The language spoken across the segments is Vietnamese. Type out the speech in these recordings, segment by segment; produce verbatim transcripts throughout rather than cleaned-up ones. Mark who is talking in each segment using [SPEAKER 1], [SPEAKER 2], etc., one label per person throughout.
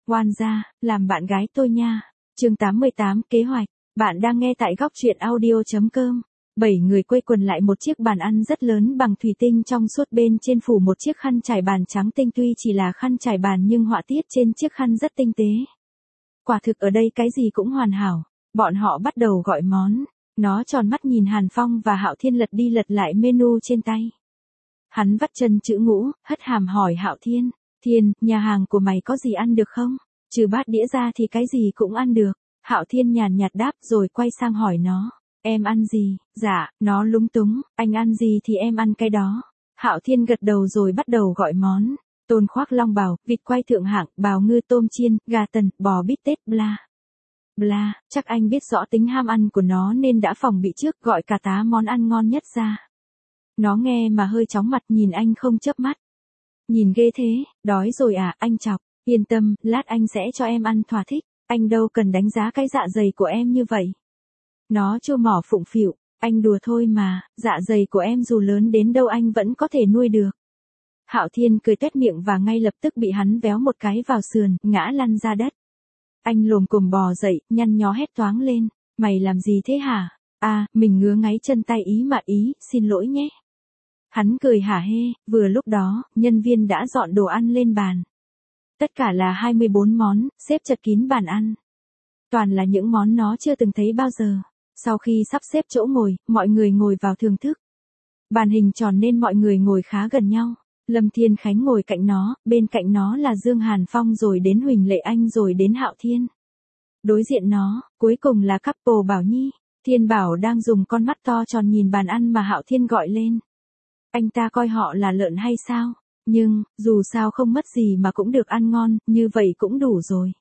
[SPEAKER 1] Oan gia, làm bạn gái tôi nha. Chương tám mươi tám, kế hoạch. Bạn đang nghe tại góc truyện audio.com. Bảy người quây quần lại một chiếc bàn ăn rất lớn bằng thủy tinh trong suốt, bên trên phủ một chiếc khăn trải bàn trắng tinh, tuy chỉ là khăn trải bàn nhưng họa tiết trên chiếc khăn rất tinh tế. Quả thực ở đây cái gì cũng hoàn hảo. Bọn họ bắt đầu gọi món. Nó tròn mắt nhìn Hàn Phong và Hạo Thiên lật đi lật lại menu trên tay. Hắn vắt chân chữ ngũ, hất hàm hỏi Hạo Thiên. Thiên, nhà hàng của mày có gì ăn được không? Trừ bát đĩa ra thì cái gì cũng ăn được. Hạo Thiên nhàn nhạt đáp rồi quay sang hỏi nó. Em ăn gì? Dạ, nó lúng túng. Anh ăn gì thì em ăn cái đó. Hạo Thiên gật đầu rồi bắt đầu gọi món. Tôm khoác long bào, vịt quay thượng hạng, bào ngư tôm chiên, gà tần, bò bít tết, bla. Bla, chắc anh biết rõ tính ham ăn của nó nên đã phòng bị trước, gọi cả tá món ăn ngon nhất ra. Nó nghe mà hơi chóng mặt, nhìn anh không chớp mắt. Nhìn ghê thế, đói rồi à, anh chọc. Yên tâm, lát anh sẽ cho em ăn thỏa thích. Anh đâu cần đánh giá cái dạ dày của em như vậy. Nó chua mỏ phụng phịu. Anh đùa thôi mà, dạ dày của em dù lớn đến đâu anh vẫn có thể nuôi được. Hạo Thiên cười tuét miệng và ngay lập tức bị hắn véo một cái vào sườn, ngã lăn ra đất. Anh lồm cồm bò dậy, nhăn nhó hét toáng lên. Mày làm gì thế hả? À, mình ngứa ngáy chân tay ý mà ý, xin lỗi nhé. Hắn cười hả hê, vừa lúc đó, nhân viên đã dọn đồ ăn lên bàn. Tất cả là hai mươi bốn món, xếp chật kín bàn ăn. Toàn là những món nó chưa từng thấy bao giờ. Sau khi sắp xếp chỗ ngồi, mọi người ngồi vào thưởng thức. Bàn hình tròn nên mọi người ngồi khá gần nhau. Lâm Thiên Khánh ngồi cạnh nó, bên cạnh nó là Dương Hàn Phong, rồi đến Huỳnh Lệ Anh, rồi đến Hạo Thiên. Đối diện nó, cuối cùng là couple Bảo Nhi. Thiên Bảo đang dùng con mắt to tròn nhìn bàn ăn mà Hạo Thiên gọi lên. Anh ta coi họ là lợn hay sao? Nhưng, dù sao không mất gì mà cũng được ăn ngon, như vậy cũng đủ rồi.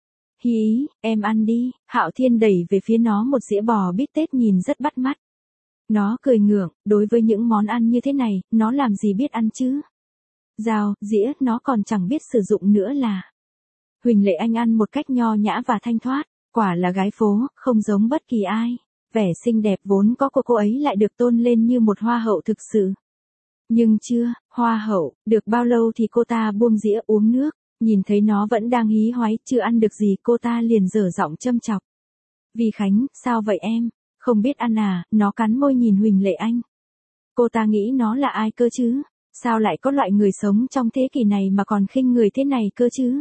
[SPEAKER 1] Hí, em ăn đi. Hạo Thiên đẩy về phía nó một dĩa bò bít tết nhìn rất bắt mắt. Nó cười ngượng, đối với những món ăn như thế này, nó làm gì biết ăn chứ? Dao, dĩa, nó còn chẳng biết sử dụng nữa là. Huỳnh Lệ Anh ăn một cách nho nhã và thanh thoát, quả là gái phố, không giống bất kỳ ai. Vẻ xinh đẹp vốn có của cô ấy lại được tôn lên như một hoa hậu thực sự. Nhưng chưa, hoa hậu, được bao lâu thì cô ta buông dĩa uống nước, nhìn thấy nó vẫn đang hí hoáy, chưa ăn được gì, cô ta liền dở giọng châm chọc. Vì Khánh, sao vậy em? Không biết ăn à? Nó cắn môi nhìn Huỳnh Lệ Anh. Cô ta nghĩ nó là ai cơ chứ? Sao lại có loại người sống trong thế kỷ này mà còn khinh người thế này cơ chứ?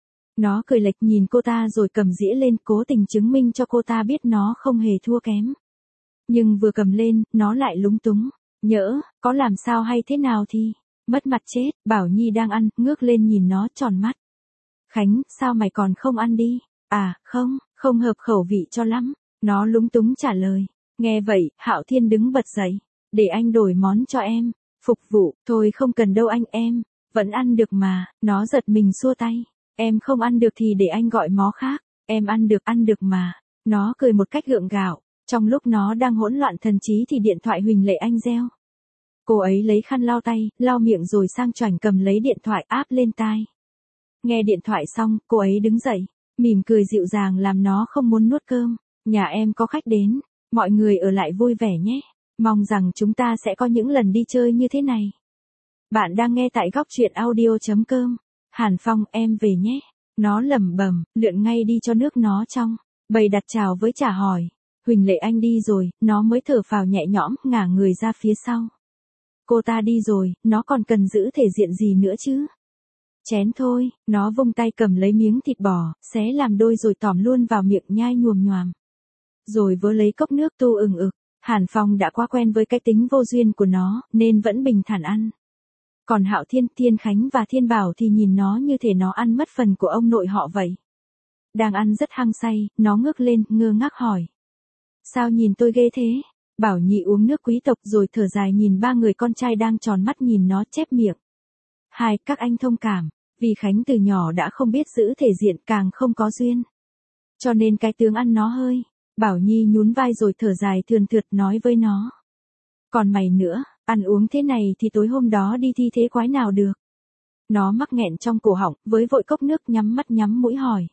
[SPEAKER 1] Nó cười lệch nhìn cô ta rồi cầm dĩa lên, cố tình chứng minh cho cô ta biết nó không hề thua kém. Nhưng vừa cầm lên, nó lại lúng túng. Nhỡ, có làm sao hay thế nào thì, mất mặt chết. Bảo Nhi đang ăn, ngước lên nhìn nó tròn mắt. Khánh, sao mày còn không ăn đi? À, không, không hợp khẩu vị cho lắm. Nó lúng túng trả lời. Nghe vậy, Hạo Thiên đứng bật dậy. Để anh đổi món cho em. Phục vụ, thôi không cần đâu anh, em vẫn ăn được mà. Nó giật mình xua tay. Em không ăn được thì để anh gọi món khác. Em ăn được, ăn được mà. Nó cười một cách gượng gạo. Trong lúc nó đang hỗn loạn thần trí thì điện thoại Huỳnh Lệ Anh reo. Cô ấy lấy khăn lau tay, lau miệng rồi sang choảnh cầm lấy điện thoại áp lên tai. Nghe điện thoại xong, cô ấy đứng dậy, mỉm cười dịu dàng làm nó không muốn nuốt cơm. Nhà em có khách đến, mọi người ở lại vui vẻ nhé. Mong rằng chúng ta sẽ có những lần đi chơi như thế này. Bạn đang nghe tại góc truyện audio.com. Hàn Phong, em về nhé. Nó lẩm bẩm, lượn ngay đi cho nước nó trong. Bày đặt chào với chả hỏi. Huỳnh Lệ Anh đi rồi, nó mới thở phào nhẹ nhõm, ngả người ra phía sau. Cô ta đi rồi, nó còn cần giữ thể diện gì nữa chứ? Chén thôi, nó vung tay cầm lấy miếng thịt bò, xé làm đôi rồi tòm luôn vào miệng nhai nhoàm nhoàm. Rồi vớ lấy cốc nước tu ừng ực. Hàn Phong đã quá quen với cái tính vô duyên của nó, nên vẫn bình thản ăn. Còn Hạo Thiên, Thiên Khánh và Thiên Bảo thì nhìn nó như thể nó ăn mất phần của ông nội họ vậy. Đang ăn rất hăng say, nó ngước lên, ngơ ngác hỏi. Sao nhìn tôi ghê thế? Bảo Nhi uống nước quý tộc rồi thở dài nhìn ba người con trai đang tròn mắt nhìn nó chép miệng. Hai, các anh thông cảm, vì Khánh từ nhỏ đã không biết giữ thể diện, càng không có duyên. Cho nên cái tướng ăn nó hơi. Bảo Nhi nhún vai rồi thở dài thườn thượt nói với nó. Còn mày nữa, ăn uống thế này thì tối hôm đó đi thi thế quái nào được. Nó mắc nghẹn trong cổ họng, với vội cốc nước nhắm mắt nhắm mũi hỏi.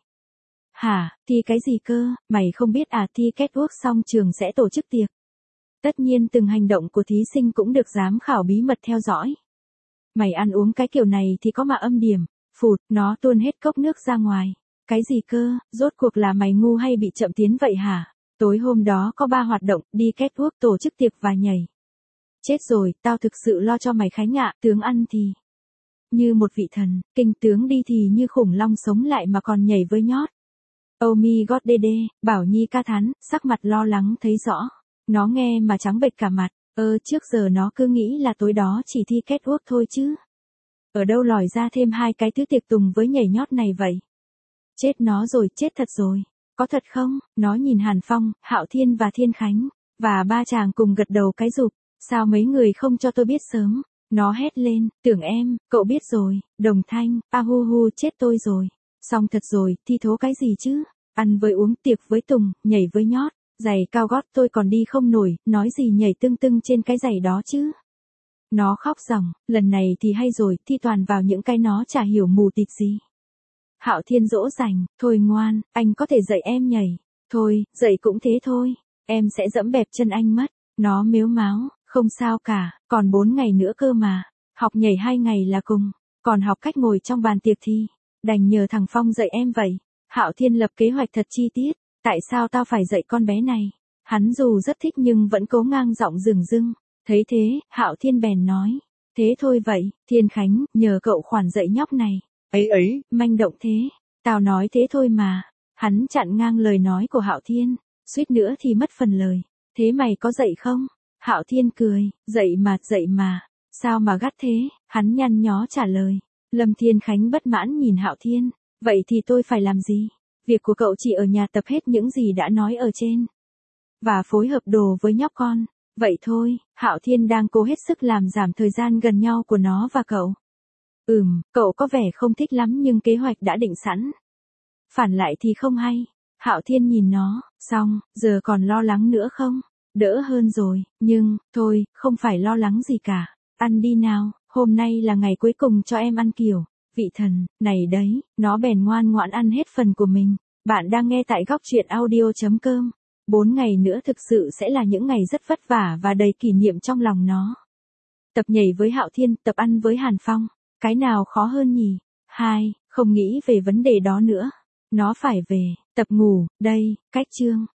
[SPEAKER 1] Hả, thi cái gì cơ, mày không biết à? Thi catwalk xong trường sẽ tổ chức tiệc. Tất nhiên từng hành động của thí sinh cũng được giám khảo bí mật theo dõi. Mày ăn uống cái kiểu này thì có mà âm điểm. Phụt, nó tuôn hết cốc nước ra ngoài. Cái gì cơ, rốt cuộc là mày ngu hay bị chậm tiến vậy hả? Tối hôm đó có ba hoạt động, đi catwalk, tổ chức tiệc và nhảy. Chết rồi, tao thực sự lo cho mày Khánh ạ, tướng ăn thì như một vị thần, kinh tướng đi thì như khủng long sống lại mà còn nhảy với nhót. Oh my god đê đê, Bảo Nhi ca thán, sắc mặt lo lắng thấy rõ. Nó nghe mà trắng bệch cả mặt, ơ trước giờ nó cứ nghĩ là tối đó chỉ thi catwalk thôi chứ. Ở đâu lòi ra thêm hai cái thứ tiệc tùng với nhảy nhót này vậy? Chết nó rồi, chết thật rồi. Có thật không? Nó nhìn Hàn Phong, Hạo Thiên và Thiên Khánh, và ba chàng cùng gật đầu cái rụp. Sao mấy người không cho tôi biết sớm? Nó hét lên, tưởng em, cậu biết rồi, Đồng Thanh, a hu hu chết tôi rồi. Xong thật rồi, thi thố cái gì chứ? Ăn với uống, tiệc với tùng, nhảy với nhót, giày cao gót tôi còn đi không nổi, nói gì nhảy tưng tưng trên cái giày đó chứ? Nó khóc ròng, lần này thì hay rồi, thi toàn vào những cái nó chả hiểu mù tịt gì. Hạo Thiên dỗ dành, thôi ngoan, anh có thể dạy em nhảy. Thôi, dạy cũng thế thôi, em sẽ dẫm bẹp chân anh mất. Nó mếu máo, không sao cả, còn bốn ngày nữa cơ mà. Học nhảy hai ngày là cùng, còn học cách ngồi trong bàn tiệc thì đành nhờ thằng Phong dạy em vậy. Hạo Thiên lập kế hoạch thật chi tiết, tại sao tao phải dạy con bé này? Hắn dù rất thích nhưng vẫn cố ngang giọng dửng dưng. Thấy thế, Hạo Thiên bèn nói, thế thôi vậy, Thiên Khánh, nhờ cậu khoản dạy nhóc này. Ấy ấy, manh động thế, tao nói thế thôi mà. Hắn chặn ngang lời nói của Hạo Thiên, suýt nữa thì mất phần lời. Thế mày có dạy không? Hạo Thiên cười, dạy mà, dạy mà. Sao mà gắt thế? Hắn nhăn nhó trả lời. Lâm Thiên Khánh bất mãn nhìn Hạo Thiên, vậy thì tôi phải làm gì? Việc của cậu chỉ ở nhà tập hết những gì đã nói ở trên, và phối hợp đồ với nhóc con. Vậy thôi, Hạo Thiên đang cố hết sức làm giảm thời gian gần nhau của nó và cậu. Ừm, cậu có vẻ không thích lắm nhưng kế hoạch đã định sẵn. Phản lại thì không hay. Hạo Thiên nhìn nó, xong, giờ còn lo lắng nữa không? Đỡ hơn rồi, nhưng, thôi, không phải lo lắng gì cả. Ăn đi nào, hôm nay là ngày cuối cùng cho em ăn kiểu. Vị thần, này đấy, nó bèn ngoan ngoãn ăn hết phần của mình. Bạn đang nghe tại góc truyện audio chấm com. Bốn ngày nữa thực sự sẽ là những ngày rất vất vả và đầy kỷ niệm trong lòng nó. Tập nhảy với Hạo Thiên, tập ăn với Hàn Phong. Cái nào khó hơn nhỉ? Hai, không nghĩ về vấn đề đó nữa. Nó phải về, tập ngủ, đây, cách chương.